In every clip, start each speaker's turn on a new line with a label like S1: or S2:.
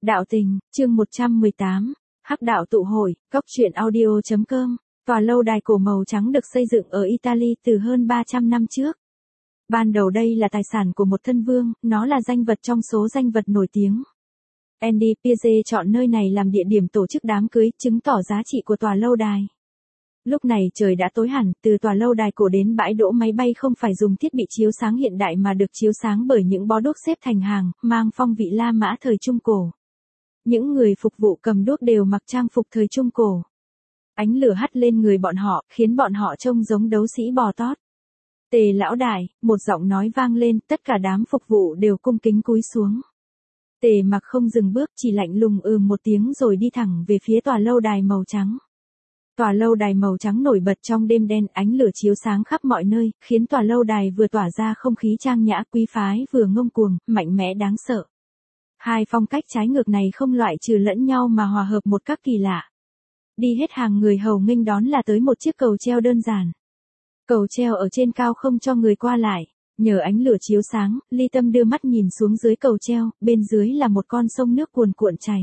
S1: Đạo tình, chương 118, Hắc đạo tụ hội, Cốc truyện audio.com. Tòa lâu đài cổ màu trắng được xây dựng ở Italy từ hơn 300 năm trước. Ban đầu đây là tài sản của một thân vương, nó là danh vật trong số danh vật nổi tiếng. Andy Piaget chọn nơi này làm địa điểm tổ chức đám cưới, chứng tỏ giá trị của tòa lâu đài. Lúc này trời đã tối hẳn, từ tòa lâu đài cổ đến bãi đỗ máy bay không phải dùng thiết bị chiếu sáng hiện đại mà được chiếu sáng bởi những bó đuốc xếp thành hàng, mang phong vị La Mã thời Trung Cổ. Những người phục vụ cầm đuốc đều mặc trang phục thời Trung Cổ. Ánh lửa hắt lên người bọn họ, khiến bọn họ trông giống đấu sĩ bò tót. Tề lão đại, một giọng nói vang lên, tất cả đám phục vụ đều cung kính cúi xuống. Tề mặc không dừng bước, chỉ lạnh lùng một tiếng rồi đi thẳng về phía tòa lâu đài màu trắng. Tòa lâu đài màu trắng nổi bật trong đêm đen, ánh lửa chiếu sáng khắp mọi nơi, khiến tòa lâu đài vừa tỏa ra không khí trang nhã quý phái vừa ngông cuồng, mạnh mẽ đáng sợ. Hai phong cách trái ngược này không loại trừ lẫn nhau mà hòa hợp một cách kỳ lạ. Đi hết hàng người hầu nghênh đón là tới một chiếc cầu treo đơn giản. Cầu treo ở trên cao không cho người qua lại, nhờ ánh lửa chiếu sáng, Ly Tâm đưa mắt nhìn xuống dưới cầu treo, bên dưới là một con sông nước cuồn cuộn chảy.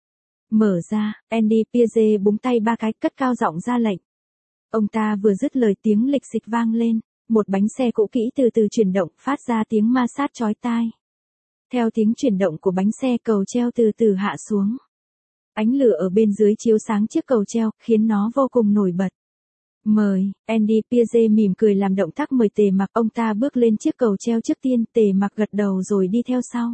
S1: Mở ra, Andy Piaget búng tay ba cái, cất cao giọng ra lệnh. Ông ta vừa dứt lời tiếng lịch xịch vang lên, một bánh xe cũ kỹ từ từ chuyển động, phát ra tiếng ma sát chói tai. Theo tiếng chuyển động của bánh xe, cầu treo từ từ hạ xuống. Ánh lửa ở bên dưới chiếu sáng chiếc cầu treo, khiến nó vô cùng nổi bật. Mời, Andy Piaget mỉm cười làm động tác mời Tề Mặc, ông ta bước lên chiếc cầu treo trước tiên, Tề Mặc gật đầu rồi đi theo sau.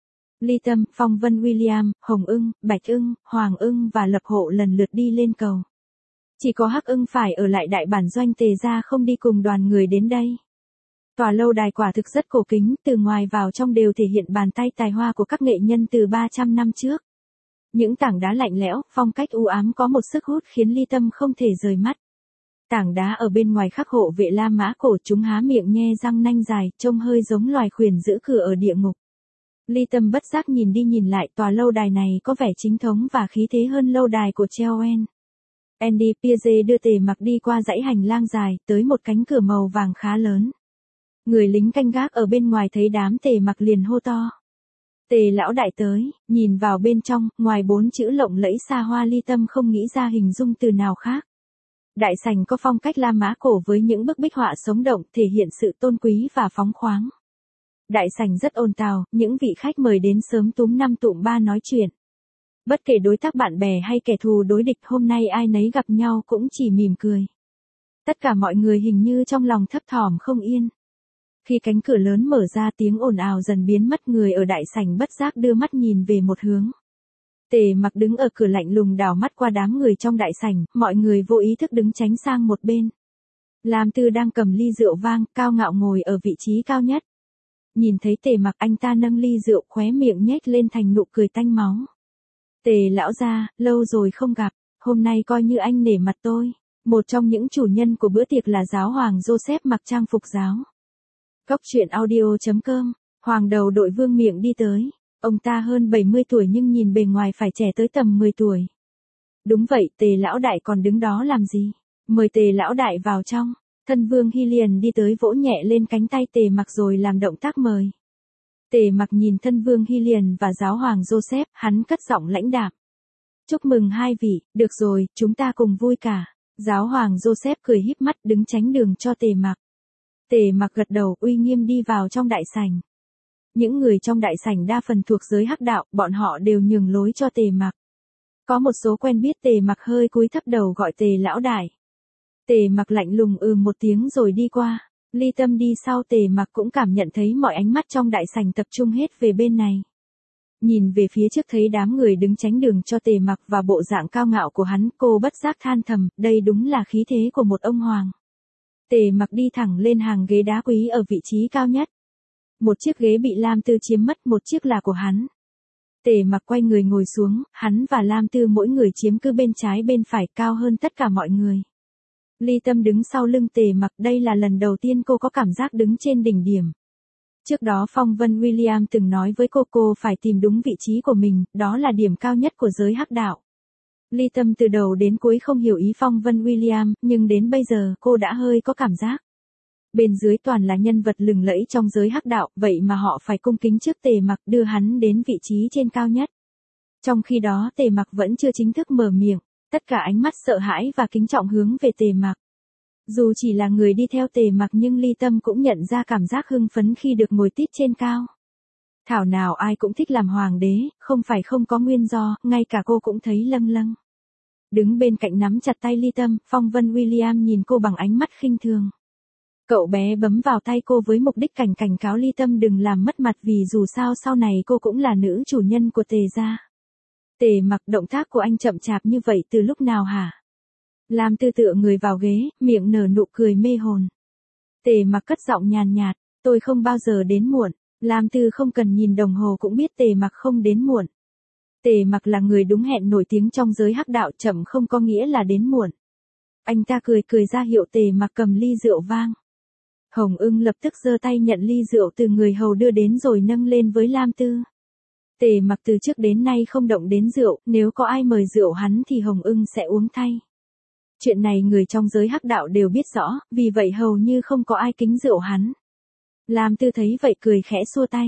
S1: Ly Tâm, Phong Vân William, Hồng Ưng, Bạch Ưng, Hoàng Ưng và Lập Hộ lần lượt đi lên cầu. Chỉ có Hắc Ưng phải ở lại đại bản doanh Tề gia không đi cùng đoàn người đến đây. Tòa lâu đài quả thực rất cổ kính, từ ngoài vào trong đều thể hiện bàn tay tài hoa của các nghệ nhân từ 300 năm trước. Những tảng đá lạnh lẽo, phong cách u ám có một sức hút khiến Ly Tâm không thể rời mắt. Tảng đá ở bên ngoài khắc hộ vệ La Mã cổ, chúng há miệng nhe răng nanh dài, trông hơi giống loài khuyển giữ cửa ở địa ngục. Ly Tâm bất giác nhìn đi nhìn lại, tòa lâu đài này có vẻ chính thống và khí thế hơn lâu đài của Chelsea. Andy Piaget đưa Tề Mặc đi qua dãy hành lang dài, tới một cánh cửa màu vàng khá lớn. Người lính canh gác ở bên ngoài thấy đám Tề Mặc liền hô to. Tề lão đại tới, nhìn vào bên trong, ngoài 4 chữ lộng lẫy xa hoa, Ly Tâm không nghĩ ra hình dung từ nào khác. Đại sảnh có phong cách La Mã cổ với những bức bích họa sống động, thể hiện sự tôn quý và phóng khoáng. Đại sảnh rất ồn ào, những vị khách mời đến sớm túm năm tụm ba nói chuyện. Bất kể đối tác bạn bè hay kẻ thù đối địch, hôm nay ai nấy gặp nhau cũng chỉ mỉm cười. Tất cả mọi người hình như trong lòng thấp thỏm không yên. Khi cánh cửa lớn mở ra, tiếng ồn ào dần biến mất, người ở đại sảnh bất giác đưa mắt nhìn về một hướng. Tề Mặc đứng ở cửa lạnh lùng đảo mắt qua đám người trong đại sảnh, mọi người vô ý thức đứng tránh sang một bên. Lam Tư đang cầm ly rượu vang, cao ngạo ngồi ở vị trí cao nhất. Nhìn thấy Tề Mặc, anh ta nâng ly rượu, khóe miệng nhếch lên thành nụ cười tanh máu. Tề lão gia, lâu rồi không gặp, hôm nay coi như anh nể mặt tôi. Một trong những chủ nhân của bữa tiệc là giáo hoàng Joseph mặc trang phục giáo. Cốc truyện audio.com, hoàng đầu đội vương miệng đi tới. Ông ta hơn 70 tuổi nhưng nhìn bề ngoài phải trẻ tới tầm 10 tuổi. Đúng vậy, Tề lão đại còn đứng đó làm gì? Mời Tề lão đại vào trong. Thân vương Hillian đi tới vỗ nhẹ lên cánh tay Tề Mặc rồi làm động tác mời. Tề Mặc nhìn thân vương Hillian và giáo hoàng Joseph, hắn cất giọng lãnh đạm. Chúc mừng hai vị, được rồi, chúng ta cùng vui cả. Giáo hoàng Joseph cười híp mắt đứng tránh đường cho Tề Mặc. Tề Mặc gật đầu uy nghiêm đi vào trong đại sảnh. Những người trong đại sảnh đa phần thuộc giới Hắc đạo, bọn họ đều nhường lối cho Tề Mặc. Có một số quen biết Tề Mặc hơi cúi thấp đầu gọi Tề lão đại. Tề Mặc lạnh lùng một tiếng rồi đi qua. Ly Tâm đi sau Tề Mặc cũng cảm nhận thấy mọi ánh mắt trong đại sảnh tập trung hết về bên này. Nhìn về phía trước thấy đám người đứng tránh đường cho Tề Mặc và bộ dạng cao ngạo của hắn, cô bất giác than thầm, đây đúng là khí thế của một ông hoàng. Tề Mặc đi thẳng lên hàng ghế đá quý ở vị trí cao nhất. Một chiếc ghế bị Lam Tư chiếm mất, một chiếc là của hắn. Tề Mặc quay người ngồi xuống, hắn và Lam Tư mỗi người chiếm cứ bên trái bên phải, cao hơn tất cả mọi người. Ly Tâm đứng sau lưng Tề Mặc, đây là lần đầu tiên cô có cảm giác đứng trên đỉnh điểm. Trước đó Phong Vân William từng nói với cô phải tìm đúng vị trí của mình, đó là điểm cao nhất của giới Hắc đạo. Ly Tâm từ đầu đến cuối không hiểu ý Phong Vân William, nhưng đến bây giờ cô đã hơi có cảm giác. Bên dưới toàn là nhân vật lừng lẫy trong giới Hắc đạo, vậy mà họ phải cung kính trước Tề Mặc, đưa hắn đến vị trí trên cao nhất. Trong khi đó Tề Mặc vẫn chưa chính thức mở miệng, tất cả ánh mắt sợ hãi và kính trọng hướng về Tề Mặc. Dù chỉ là người đi theo Tề Mặc nhưng Ly Tâm cũng nhận ra cảm giác hưng phấn khi được ngồi tít trên cao. Thảo nào ai cũng thích làm hoàng đế, không phải không có nguyên do, ngay cả cô cũng thấy lâng lâng. Đứng bên cạnh nắm chặt tay Ly Tâm, Phong Vân William nhìn cô bằng ánh mắt khinh thường. Cậu bé bấm vào tay cô với mục đích cảnh cáo Ly Tâm đừng làm mất mặt vì dù sao sau này cô cũng là nữ chủ nhân của Tề gia. Tề Mặc, động tác của anh chậm chạp như vậy từ lúc nào hả? Lam Tư tựa người vào ghế, miệng nở nụ cười mê hồn. Tề Mặc cất giọng nhàn nhạt, tôi không bao giờ đến muộn. Lam Tư không cần nhìn đồng hồ cũng biết Tề Mặc không đến muộn. Tề Mặc là người đúng hẹn nổi tiếng trong giới hắc đạo, chậm không có nghĩa là đến muộn. Anh ta cười ra hiệu Tề Mặc cầm ly rượu vang. Hồng Ưng lập tức giơ tay nhận ly rượu từ người hầu đưa đến rồi nâng lên với Lam Tư. Tề Mặc từ trước đến nay không động đến rượu, nếu có ai mời rượu hắn thì Hồng Ưng sẽ uống thay. Chuyện này người trong giới hắc đạo đều biết rõ, vì vậy hầu như không có ai kính rượu hắn. Lam Tư thấy vậy cười khẽ xua tay.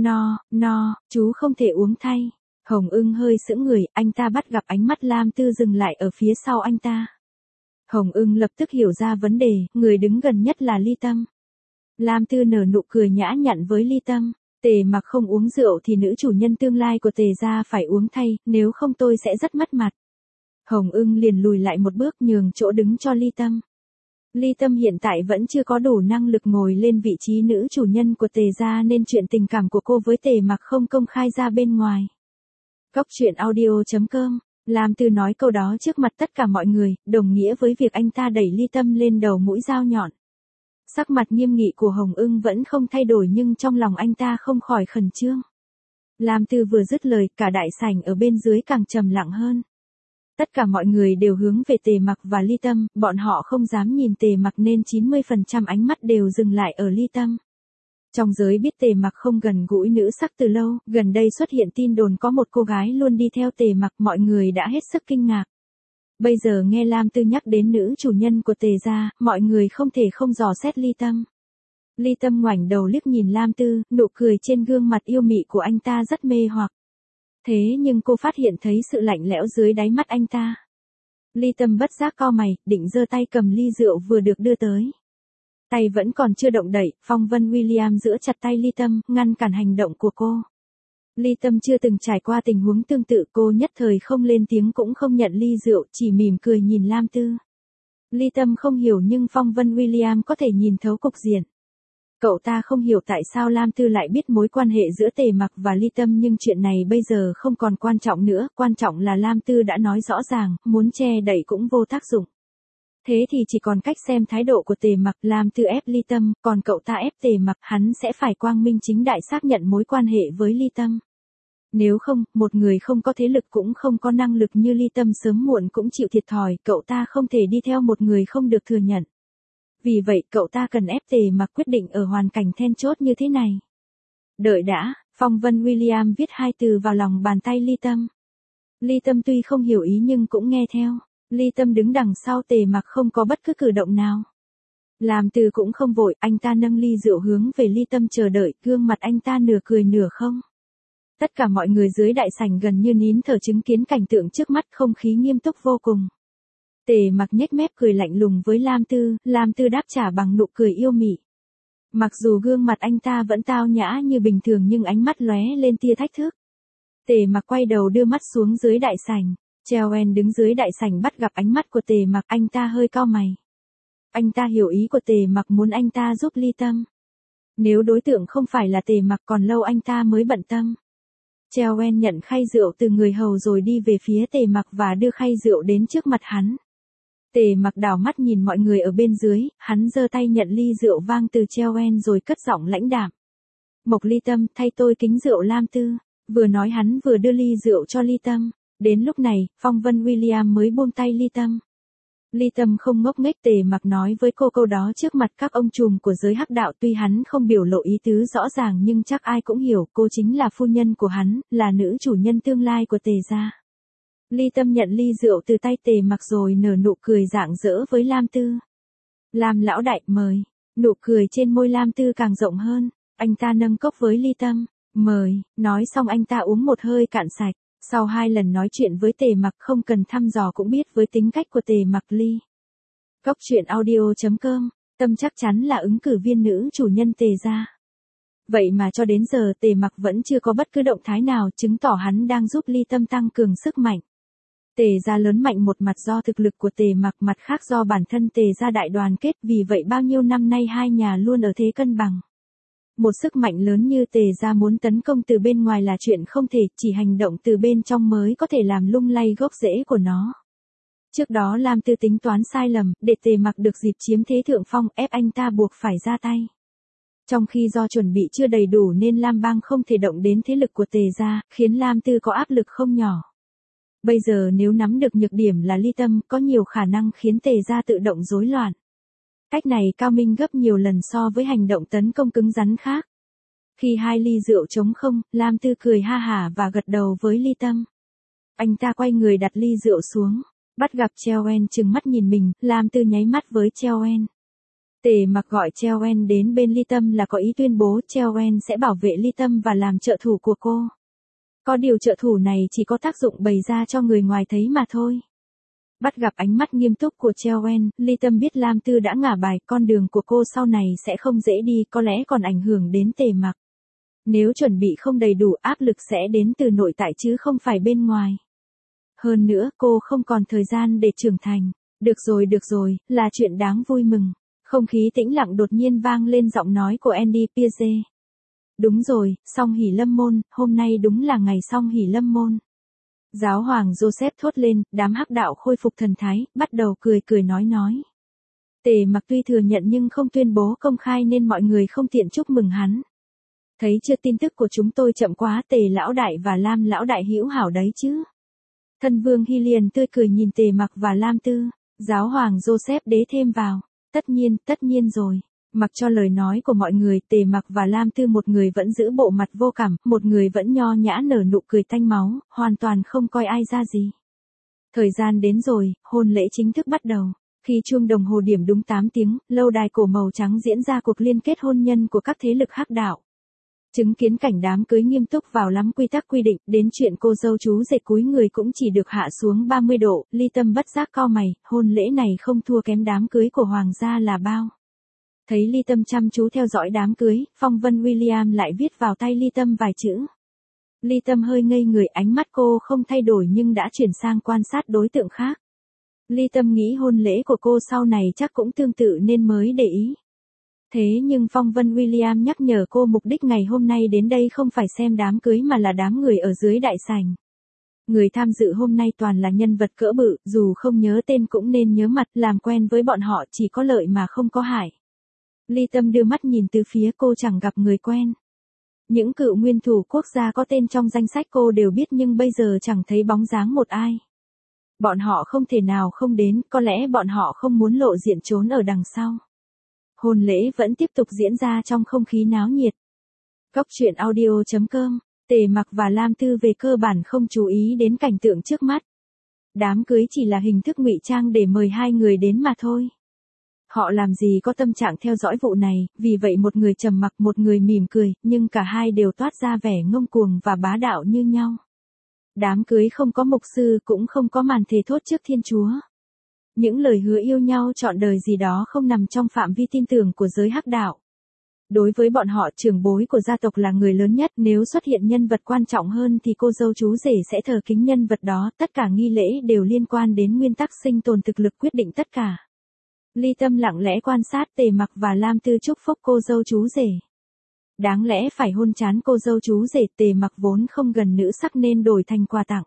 S1: No, chú không thể uống thay. Hồng Ưng hơi sững người, anh ta bắt gặp ánh mắt Lam Tư dừng lại ở phía sau anh ta. Hồng Ưng lập tức hiểu ra vấn đề, người đứng gần nhất là Ly Tâm. Lam Tư nở nụ cười nhã nhặn với Ly Tâm. Tề Mặc không uống rượu thì nữ chủ nhân tương lai của Tề gia phải uống thay, nếu không tôi sẽ rất mất mặt. Hồng Ưng liền lùi lại một bước nhường chỗ đứng cho Ly Tâm. Ly Tâm hiện tại vẫn chưa có đủ năng lực ngồi lên vị trí nữ chủ nhân của Tề gia nên chuyện tình cảm của cô với Tề Mặc không công khai ra bên ngoài. Cóc truyện audio.com, Lam Tư nói câu đó trước mặt tất cả mọi người, đồng nghĩa với việc anh ta đẩy Ly Tâm lên đầu mũi dao nhọn. Sắc mặt nghiêm nghị của Hồng Ưng vẫn không thay đổi nhưng trong lòng anh ta không khỏi khẩn trương. Lam Tư vừa dứt lời, cả đại sảnh ở bên dưới càng trầm lặng hơn. Tất cả mọi người đều hướng về Tề Mặc và Ly Tâm, bọn họ không dám nhìn Tề Mặc nên 90% ánh mắt đều dừng lại ở Ly Tâm. Trong giới biết Tề Mặc không gần gũi nữ sắc từ lâu, gần đây xuất hiện tin đồn có một cô gái luôn đi theo Tề Mặc, mọi người đã hết sức kinh ngạc. Bây giờ nghe Lam Tư nhắc đến nữ chủ nhân của Tề gia, mọi người không thể không dò xét Ly Tâm. Ly Tâm ngoảnh đầu liếc nhìn Lam Tư, nụ cười trên gương mặt yêu mị của anh ta rất mê hoặc. Thế nhưng cô phát hiện thấy sự lạnh lẽo dưới đáy mắt anh ta. Ly Tâm bất giác cau mày, định giơ tay cầm ly rượu vừa được đưa tới. Tay vẫn còn chưa động đậy, Phong Vân William giữ chặt tay Ly Tâm, ngăn cản hành động của cô. Ly Tâm chưa từng trải qua tình huống tương tự, cô nhất thời không lên tiếng cũng không nhận ly rượu, chỉ mỉm cười nhìn Lam Tư. Ly Tâm không hiểu nhưng Phong Vân William có thể nhìn thấu cục diện. Cậu ta không hiểu tại sao Lam Tư lại biết mối quan hệ giữa Tề Mặc và Ly Tâm nhưng chuyện này bây giờ không còn quan trọng nữa, quan trọng là Lam Tư đã nói rõ ràng, muốn che đậy cũng vô tác dụng. Thế thì chỉ còn cách xem thái độ của Tề Mặc. Lam Tư ép Ly Tâm, còn cậu ta ép Tề Mặc, hắn sẽ phải quang minh chính đại xác nhận mối quan hệ với Ly Tâm. Nếu không, một người không có thế lực cũng không có năng lực như Ly Tâm sớm muộn cũng chịu thiệt thòi, cậu ta không thể đi theo một người không được thừa nhận. Vì vậy cậu ta cần ép Tề Mặc quyết định ở hoàn cảnh then chốt như thế này. Đợi đã, Phong Vân William viết hai từ vào lòng bàn tay Ly Tâm. Ly Tâm tuy không hiểu ý nhưng cũng nghe theo. Ly Tâm đứng đằng sau Tề Mặc không có bất cứ cử động nào. Lam Tư cũng không vội, anh ta nâng ly rượu hướng về Ly Tâm chờ đợi, gương mặt anh ta nửa cười nửa không. Tất cả mọi người dưới đại sảnh gần như nín thở chứng kiến cảnh tượng trước mắt, không khí nghiêm túc vô cùng. Tề Mặc nhếch mép cười lạnh lùng với Lam Tư đáp trả bằng nụ cười yêu mị. Mặc dù gương mặt anh ta vẫn tao nhã như bình thường nhưng ánh mắt lóe lên tia thách thức. Tề Mặc quay đầu đưa mắt xuống dưới đại sảnh. Chellen đứng dưới đại sảnh bắt gặp ánh mắt của Tề Mặc, anh ta hơi cau mày. Anh ta hiểu ý của Tề Mặc muốn anh ta giúp Ly Tâm. Nếu đối tượng không phải là Tề Mặc còn lâu anh ta mới bận tâm. Chellen nhận khay rượu từ người hầu rồi đi về phía Tề Mặc và đưa khay rượu đến trước mặt hắn. Tề Mặc đảo mắt nhìn mọi người ở bên dưới, hắn giơ tay nhận ly rượu vang từ Chellen rồi cất giọng lãnh đạm. Mộc Ly Tâm, thay tôi kính rượu Lam Tư. Vừa nói hắn vừa đưa ly rượu cho Ly Tâm. Đến lúc này, Phong Vân William mới buông tay Ly Tâm. Ly Tâm không ngốc nghếch, Tề Mặc nói với cô câu đó trước mặt các ông trùm của giới hắc đạo, tuy hắn không biểu lộ ý tứ rõ ràng nhưng chắc ai cũng hiểu cô chính là phu nhân của hắn, là nữ chủ nhân tương lai của Tề gia. Ly Tâm nhận ly rượu từ tay Tề Mặc rồi nở nụ cười rạng rỡ với Lam Tư. Lam lão đại, mời. Nụ cười trên môi Lam Tư càng rộng hơn, anh ta nâng cốc với Ly Tâm. Mời, nói xong anh ta uống một hơi cạn sạch. Sau 2 lần nói chuyện với Tề Mặc không cần thăm dò cũng biết với tính cách của Tề Mặc Ly. Cốc truyện audio.com, Tâm chắc chắn là ứng cử viên nữ chủ nhân Tề gia. Vậy mà cho đến giờ Tề Mặc vẫn chưa có bất cứ động thái nào chứng tỏ hắn đang giúp Ly Tâm tăng cường sức mạnh. Tề gia lớn mạnh một mặt do thực lực của Tề Mặc, mặt khác do bản thân Tề gia đại đoàn kết, vì vậy bao nhiêu năm nay hai nhà luôn ở thế cân bằng. Một sức mạnh lớn như Tề gia muốn tấn công từ bên ngoài là chuyện không thể, chỉ hành động từ bên trong mới có thể làm lung lay gốc rễ của nó. Trước đó Lam Tư tính toán sai lầm, để Tề Mặc được dịp chiếm thế thượng phong, ép anh ta buộc phải ra tay. Trong khi do chuẩn bị chưa đầy đủ nên Lam Bang không thể động đến thế lực của Tề gia, khiến Lam Tư có áp lực không nhỏ. Bây giờ nếu nắm được nhược điểm là Ly Tâm, có nhiều khả năng khiến Tề gia tự động rối loạn. Cách này cao minh gấp nhiều lần so với hành động tấn công cứng rắn khác. Khi 2 ly rượu trống không, Lam Tư cười ha hả và gật đầu với Ly Tâm. Anh ta quay người đặt ly rượu xuống, bắt gặp Cheoen trừng mắt nhìn mình, Lam Tư nháy mắt với Cheoen. Tề Mặc gọi Cheoen đến bên Ly Tâm là có ý tuyên bố Cheoen sẽ bảo vệ Ly Tâm và làm trợ thủ của cô. Có điều trợ thủ này chỉ có tác dụng bày ra cho người ngoài thấy mà thôi. Bắt gặp ánh mắt nghiêm túc của Cheoen, Ly Tâm biết Lam Tư đã ngả bài, con đường của cô sau này sẽ không dễ đi, có lẽ còn ảnh hưởng đến Tề Mặc. Nếu chuẩn bị không đầy đủ, áp lực sẽ đến từ nội tại chứ không phải bên ngoài. Hơn nữa, cô không còn thời gian để trưởng thành. Được rồi, là chuyện đáng vui mừng. Không khí tĩnh lặng đột nhiên vang lên giọng nói của Andy Pierce. Đúng rồi, Song Hỷ Lâm Môn, hôm nay đúng là ngày Song Hỷ Lâm Môn. Giáo hoàng Joseph thốt lên, đám hắc đạo khôi phục thần thái, bắt đầu cười nói. Tề Mặc tuy thừa nhận nhưng không tuyên bố công khai nên mọi người không tiện chúc mừng hắn. Thấy chưa, tin tức của chúng tôi chậm quá, Tề lão đại và Lam lão đại hữu hảo đấy chứ. Thân vương Hylian tươi cười nhìn Tề Mặc và Lam Tư. Giáo hoàng Joseph đế thêm vào. Tất nhiên rồi. Mặc cho lời nói của mọi người, Tề Mặc và Lam Tư, một người vẫn giữ bộ mặt vô cảm, một người vẫn nho nhã nở nụ cười tanh máu, hoàn toàn không coi ai ra gì. Thời gian đến rồi, hôn lễ chính thức bắt đầu. Khi chuông đồng hồ điểm đúng 8 tiếng, lâu đài cổ màu trắng diễn ra cuộc liên kết hôn nhân của các thế lực hắc đạo. Chứng kiến cảnh đám cưới nghiêm túc vào lắm quy tắc quy định, đến chuyện cô dâu chú rể cúi người cũng chỉ được hạ xuống 30 độ, Ly Tâm bất giác cau mày, hôn lễ này không thua kém đám cưới của hoàng gia là bao. Thấy Ly Tâm chăm chú theo dõi đám cưới, phong vân William lại viết vào tay Ly Tâm vài chữ. Ly Tâm hơi ngây người, ánh mắt cô không thay đổi nhưng đã chuyển sang quan sát đối tượng khác. Ly Tâm nghĩ hôn lễ của cô sau này chắc cũng tương tự nên mới để ý. Thế nhưng phong vân William nhắc nhở cô mục đích ngày hôm nay đến đây không phải xem đám cưới mà là đám người ở dưới đại sảnh. Người tham dự hôm nay toàn là nhân vật cỡ bự, dù không nhớ tên cũng nên nhớ mặt, làm quen với bọn họ chỉ có lợi mà không có hại. Ly Tâm đưa mắt nhìn từ phía cô, chẳng gặp người quen. Những cựu nguyên thủ quốc gia có tên trong danh sách cô đều biết nhưng bây giờ chẳng thấy bóng dáng một ai. Bọn họ không thể nào không đến, có lẽ bọn họ không muốn lộ diện trốn ở đằng sau. Hôn lễ vẫn tiếp tục diễn ra trong không khí náo nhiệt. Cốc truyện audio.com, Tề Mặc và Lam Tư về cơ bản không chú ý đến cảnh tượng trước mắt. Đám cưới chỉ là hình thức ngụy trang để mời hai người đến mà thôi. Họ làm gì có tâm trạng theo dõi vụ này, vì vậy một người trầm mặc, một người mỉm cười, nhưng cả hai đều toát ra vẻ ngông cuồng và bá đạo như nhau. Đám cưới không có mục sư, cũng không có màn thề thốt trước Thiên Chúa. Những lời hứa yêu nhau trọn đời gì đó không nằm trong phạm vi tin tưởng của giới hắc đạo. Đối với bọn họ, trưởng bối của gia tộc là người lớn nhất, nếu xuất hiện nhân vật quan trọng hơn thì cô dâu chú rể sẽ thờ kính nhân vật đó, tất cả nghi lễ đều liên quan đến nguyên tắc sinh tồn, thực lực quyết định tất cả. Ly Tâm lặng lẽ quan sát Tề Mặc và Lam Tư chúc phúc cô dâu chú rể. Đáng lẽ phải hôn trán cô dâu chú rể, Tề Mặc vốn không gần nữ sắc nên đổi thành quà tặng.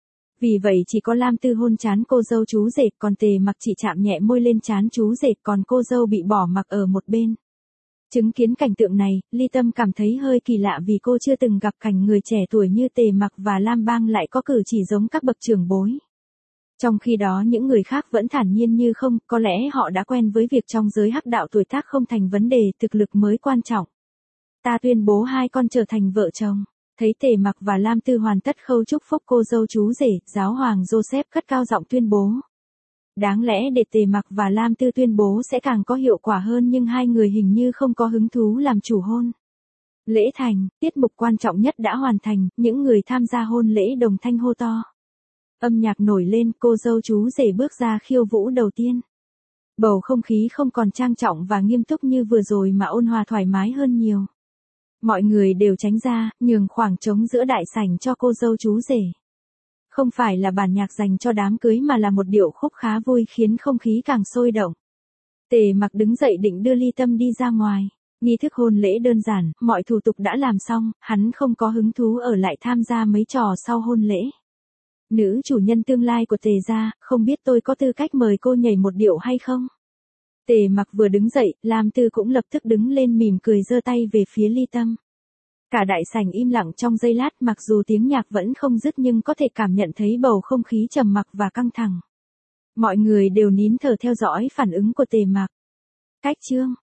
S1: Vì vậy chỉ có Lam Tư hôn trán cô dâu chú rể, còn Tề Mặc chỉ chạm nhẹ môi lên trán chú rể, còn cô dâu bị bỏ mặc ở một bên. Chứng kiến cảnh tượng này, Ly Tâm cảm thấy hơi kỳ lạ vì cô chưa từng gặp cảnh người trẻ tuổi như Tề Mặc và Lam Bang lại có cử chỉ giống các bậc trưởng bối. Trong khi đó những người khác vẫn thản nhiên như không, có lẽ họ đã quen với việc trong giới hắc đạo tuổi tác không thành vấn đề, thực lực mới quan trọng. Ta tuyên bố hai con trở thành vợ chồng. Thấy Tề Mặc và Lam Tư hoàn tất khâu chúc phúc cô dâu chú rể, giáo hoàng Joseph cất cao giọng tuyên bố. Đáng lẽ để Tề Mặc và Lam Tư tuyên bố sẽ càng có hiệu quả hơn nhưng hai người hình như không có hứng thú làm chủ hôn. Lễ thành, tiết mục quan trọng nhất đã hoàn thành, những người tham gia hôn lễ đồng thanh hô to. Âm nhạc nổi lên, cô dâu chú rể bước ra khiêu vũ đầu tiên. Bầu không khí không còn trang trọng và nghiêm túc như vừa rồi mà ôn hòa thoải mái hơn nhiều. Mọi người đều tránh ra, nhường khoảng trống giữa đại sảnh cho cô dâu chú rể. Không phải là bản nhạc dành cho đám cưới mà là một điệu khúc khá vui khiến không khí càng sôi động. Tề Mặc đứng dậy định đưa Ly Tâm đi ra ngoài. Nghi thức hôn lễ đơn giản, mọi thủ tục đã làm xong, hắn không có hứng thú ở lại tham gia mấy trò sau hôn lễ. Nữ chủ nhân tương lai của Tề gia, không biết tôi có tư cách mời cô nhảy một điệu hay không? Tề Mặc vừa đứng dậy, Lam Tư cũng lập tức đứng lên mỉm cười giơ tay về phía Ly Tâm. Cả đại sảnh im lặng trong giây lát, mặc dù tiếng nhạc vẫn không dứt nhưng có thể cảm nhận thấy bầu không khí trầm mặc và căng thẳng. Mọi người đều nín thở theo dõi phản ứng của Tề Mặc. Cách chương